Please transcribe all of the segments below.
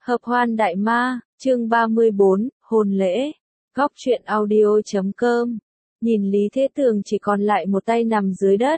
Hợp hoan đại ma, chương 34, hôn lễ. Góc truyện audio.com. Nhìn Lý Thế Tường chỉ còn lại một tay nằm dưới đất.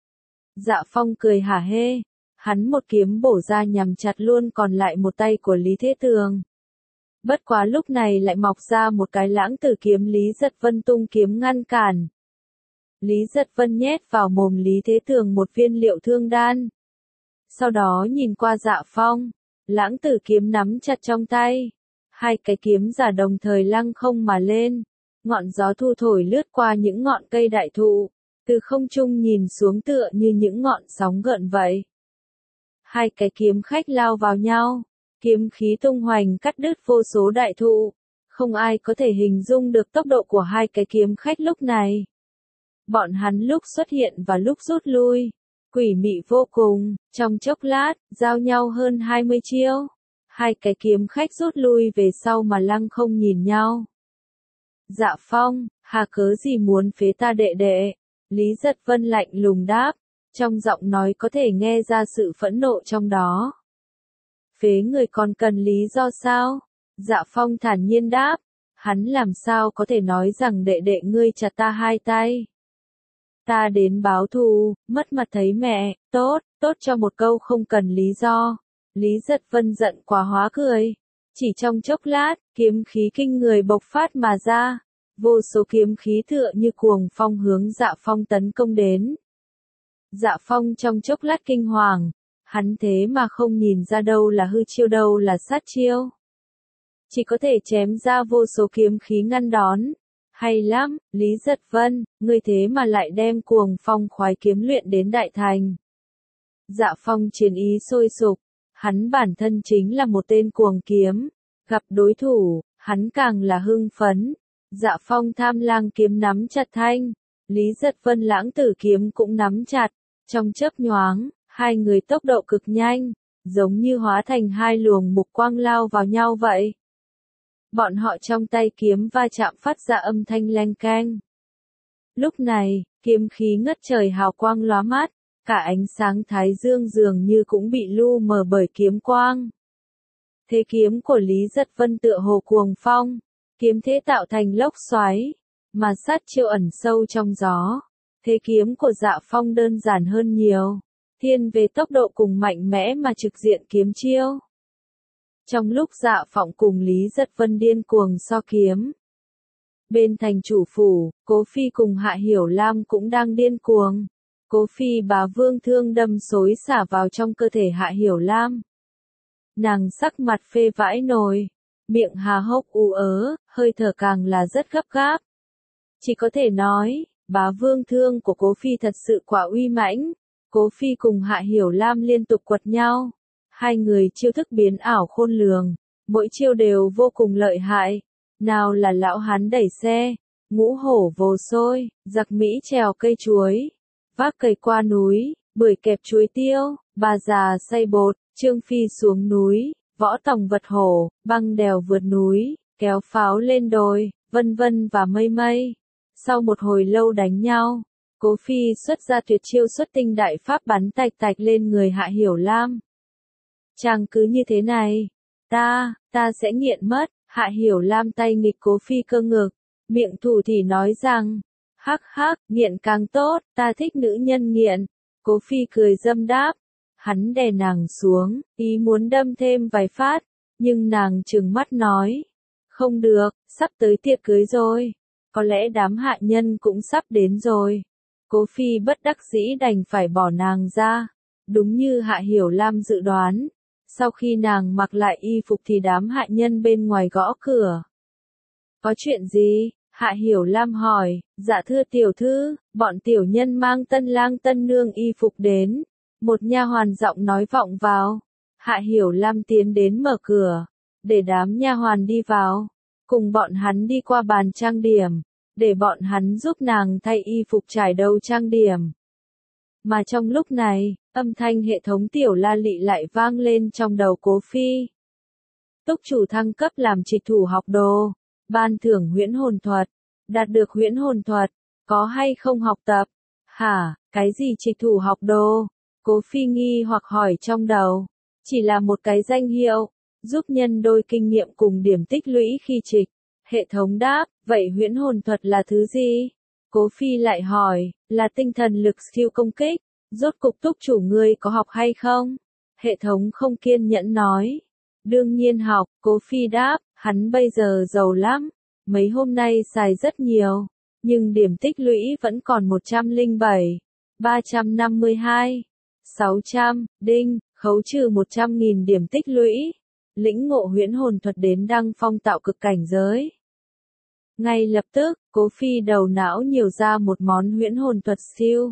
Dạ Phong cười hả hê. Hắn một kiếm bổ ra nhằm chặt luôn còn lại một tay của Lý Thế Tường. Bất quá lúc này lại mọc ra một cái lãng tử kiếm, Lý Giật Vân tung kiếm ngăn cản. Lý Giật Vân nhét vào mồm Lý Thế Tường một viên liệu thương đan. Sau đó nhìn qua Dạ Phong, lãng tử kiếm nắm chặt trong tay. Hai cái kiếm giả đồng thời lăng không mà lên. Ngọn gió thu thổi lướt qua những ngọn cây đại thụ, từ không trung nhìn xuống tựa như những ngọn sóng gợn vậy. Hai cái kiếm khách lao vào nhau, kiếm khí tung hoành cắt đứt vô số đại thụ. Không ai có thể hình dung được tốc độ của hai cái kiếm khách lúc này. Bọn hắn lúc xuất hiện và lúc rút lui, quỷ mị vô cùng, trong chốc lát, giao nhau hơn 20 chiêu. Hai cái kiếm khách rút lui về sau mà lăng không nhìn nhau. Dạ Phong, hà cớ gì muốn phế ta đệ đệ? Lý Giật Vân lạnh lùng đáp, trong giọng nói có thể nghe ra sự phẫn nộ trong đó. Phế người còn cần lý do sao? Dạ Phong thản nhiên đáp, hắn làm sao có thể nói rằng đệ đệ ngươi chặt ta hai tay? Ta đến báo thù, mất mặt thấy mẹ, tốt cho một câu không cần lý do. Lý Giật Vân giận quá hóa cười. Chỉ trong chốc lát, kiếm khí kinh người bộc phát mà ra. Vô số kiếm khí tựa như cuồng phong hướng Dạ Phong tấn công đến. Dạ Phong trong chốc lát kinh hoàng. Hắn thế mà không nhìn ra đâu là hư chiêu đâu là sát chiêu. Chỉ có thể chém ra vô số kiếm khí ngăn đón. Hay lắm, Lý Giật Vân, ngươi thế mà lại đem cuồng phong khoái kiếm luyện đến đại thành. Dạ Phong chiến ý sôi sục, hắn bản thân chính là một tên cuồng kiếm, gặp đối thủ, hắn càng là hưng phấn. Dạ Phong tham lang kiếm nắm chặt thanh, Lý Giật Vân lãng tử kiếm cũng nắm chặt, trong chớp nhoáng, hai người tốc độ cực nhanh, giống như hóa thành hai luồng mục quang lao vào nhau vậy. Bọn họ trong tay kiếm va chạm phát ra âm thanh leng keng. Lúc này, kiếm khí ngất trời hào quang lóa mắt, cả ánh sáng thái dương dường như cũng bị lu mờ bởi kiếm quang. Thế kiếm của Lý Giật Vân tựa hồ cuồng phong, kiếm thế tạo thành lốc xoáy, mà sát chiêu ẩn sâu trong gió. Thế kiếm của Dạ Phong đơn giản hơn nhiều, thiên về tốc độ cùng mạnh mẽ mà trực diện kiếm chiêu. Trong lúc Dạ Phong cùng Lý Giật Vân điên cuồng so kiếm, bên thành chủ phủ, Cố Phi cùng Hạ Hiểu Lam cũng đang điên cuồng. Cố Phi bá vương thương đâm xối xả vào trong cơ thể Hạ Hiểu Lam. Nàng sắc mặt phê vãi nồi, miệng há hốc ú ớ, hơi thở càng là rất gấp gáp. Chỉ có thể nói, bá vương thương của Cố Phi thật sự quá uy mãnh. Cố Phi cùng Hạ Hiểu Lam liên tục quật nhau. Hai người chiêu thức biến ảo khôn lường, mỗi chiêu đều vô cùng lợi hại. Nào là lão hán đẩy xe, ngũ hổ vồ xôi, giặc Mỹ trèo cây chuối, vác cày qua núi, bưởi kẹp chuối tiêu, bà già xay bột, Trương Phi xuống núi, võ tòng vật hổ, băng đèo vượt núi, kéo pháo lên đồi, vân vân và mây mây. Sau một hồi lâu đánh nhau, Cố Phi xuất ra tuyệt chiêu xuất tinh đại pháp bắn tạch tạch lên người Hạ Hiểu Lam. Chàng cứ như thế này, ta sẽ nghiện mất. Hạ Hiểu Lam tay nghịch Cố Phi cơ ngực, miệng thủ thì nói rằng, hắc hắc, nghiện càng tốt, ta thích nữ nhân nghiện. Cố Phi cười dâm đáp, hắn đè nàng xuống, ý muốn đâm thêm vài phát, nhưng nàng trừng mắt nói, không được, sắp tới tiệc cưới rồi, có lẽ đám hạ nhân cũng sắp đến rồi. Cố Phi bất đắc dĩ đành phải bỏ nàng ra, đúng như Hạ Hiểu Lam dự đoán. Sau khi nàng mặc lại y phục thì đám hạ nhân bên ngoài gõ cửa. Có chuyện gì? Hạ Hiểu Lam hỏi. Dạ thưa tiểu thư, bọn tiểu nhân mang tân lang tân nương y phục đến. Một nha hoàn giọng nói vọng vào. Hạ Hiểu Lam tiến đến mở cửa, để đám nha hoàn đi vào, cùng bọn hắn đi qua bàn trang điểm, để bọn hắn giúp nàng thay y phục trải đầu trang điểm. Mà trong lúc này, âm thanh hệ thống tiểu la lị lại vang lên trong đầu Cố Phi. Túc chủ thăng cấp làm trịch thủ học đồ, ban thưởng huyễn hồn thuật, đạt được huyễn hồn thuật, có hay không học tập? Hả, cái gì trịch thủ học đồ? Cố Phi nghi hoặc hỏi trong đầu. Chỉ là một cái danh hiệu, giúp nhân đôi kinh nghiệm cùng điểm tích lũy khi trịch. Hệ thống đáp, vậy huyễn hồn thuật là thứ gì? Cố Phi lại hỏi, là tinh thần lực siêu công kích. Rốt cục túc chủ ngươi có học hay không? Hệ thống không kiên nhẫn nói. Đương nhiên học, Cố Phi đáp, hắn bây giờ giàu lắm. Mấy hôm nay xài rất nhiều. Nhưng điểm tích lũy vẫn còn 107, 352, 600, đinh, khấu trừ 100.000 điểm tích lũy. Lĩnh ngộ huyễn hồn thuật đến đăng phong tạo cực cảnh giới. Ngay lập tức, Cố Phi đầu não nhiều ra một món huyễn hồn thuật siêu.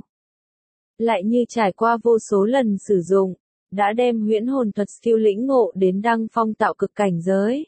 Lại như trải qua vô số lần sử dụng, đã đem huyễn hồn thuật siêu lĩnh ngộ đến đăng phong tạo cực cảnh giới.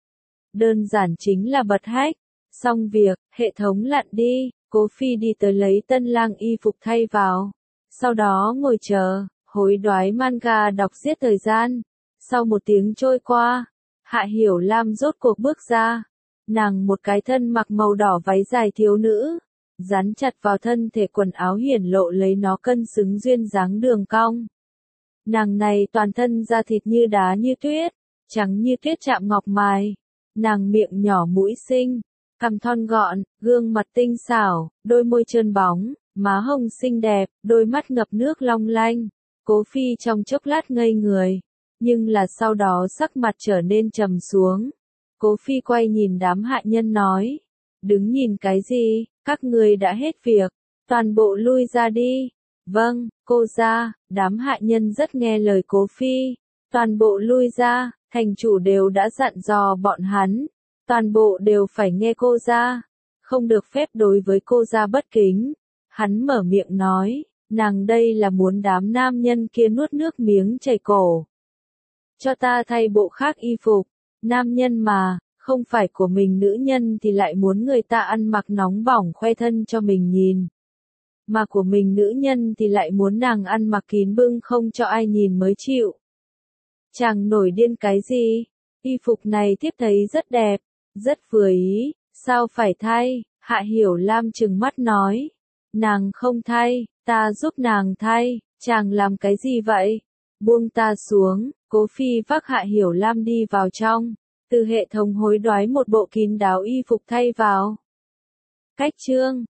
Đơn giản chính là bật hách. Xong việc, hệ thống lặn đi, Cố Phi đi tới lấy tân lang y phục thay vào. Sau đó ngồi chờ, hối đoái manga đọc giết thời gian. Sau một tiếng trôi qua, Hạ Hiểu Lam rốt cuộc bước ra. Nàng một cái thân mặc màu đỏ váy dài thiếu nữ, dán chặt vào thân thể quần áo hiển lộ lấy nó cân xứng duyên dáng đường cong. Nàng này toàn thân da thịt như đá như tuyết, trắng như tuyết chạm ngọc mài. Nàng miệng nhỏ mũi xinh, cằm thon gọn, gương mặt tinh xảo, đôi môi trơn bóng, má hồng xinh đẹp, đôi mắt ngập nước long lanh. Cố Phi trong chốc lát ngây người, nhưng là sau đó sắc mặt trở nên trầm xuống. Cố Phi quay nhìn đám hạ nhân nói, đứng nhìn cái gì, các người đã hết việc, toàn bộ lui ra đi. Vâng, cô ra, đám hạ nhân rất nghe lời Cố Phi, toàn bộ lui ra, thành chủ đều đã dặn dò bọn hắn, toàn bộ đều phải nghe cô ra, không được phép đối với cô ra bất kính. Hắn mở miệng nói, nàng đây là muốn đám nam nhân kia nuốt nước miếng chảy cổ. Cho ta thay bộ khác y phục, nam nhân mà, không phải của mình nữ nhân thì lại muốn người ta ăn mặc nóng bỏng khoe thân cho mình nhìn. Mà của mình nữ nhân thì lại muốn nàng ăn mặc kín bưng không cho ai nhìn mới chịu. Chàng nổi điên cái gì? Y phục này tiếp thấy rất đẹp, rất vừa ý, sao phải thay? Hạ Hiểu Lam trừng mắt nói. Nàng không thay, ta giúp nàng thay, chàng làm cái gì vậy? Buông ta xuống, Cố Phi vác Hạ Hiểu Lam đi vào trong, từ hệ thống hối đoái một bộ kín đáo y phục thay vào. Cách chương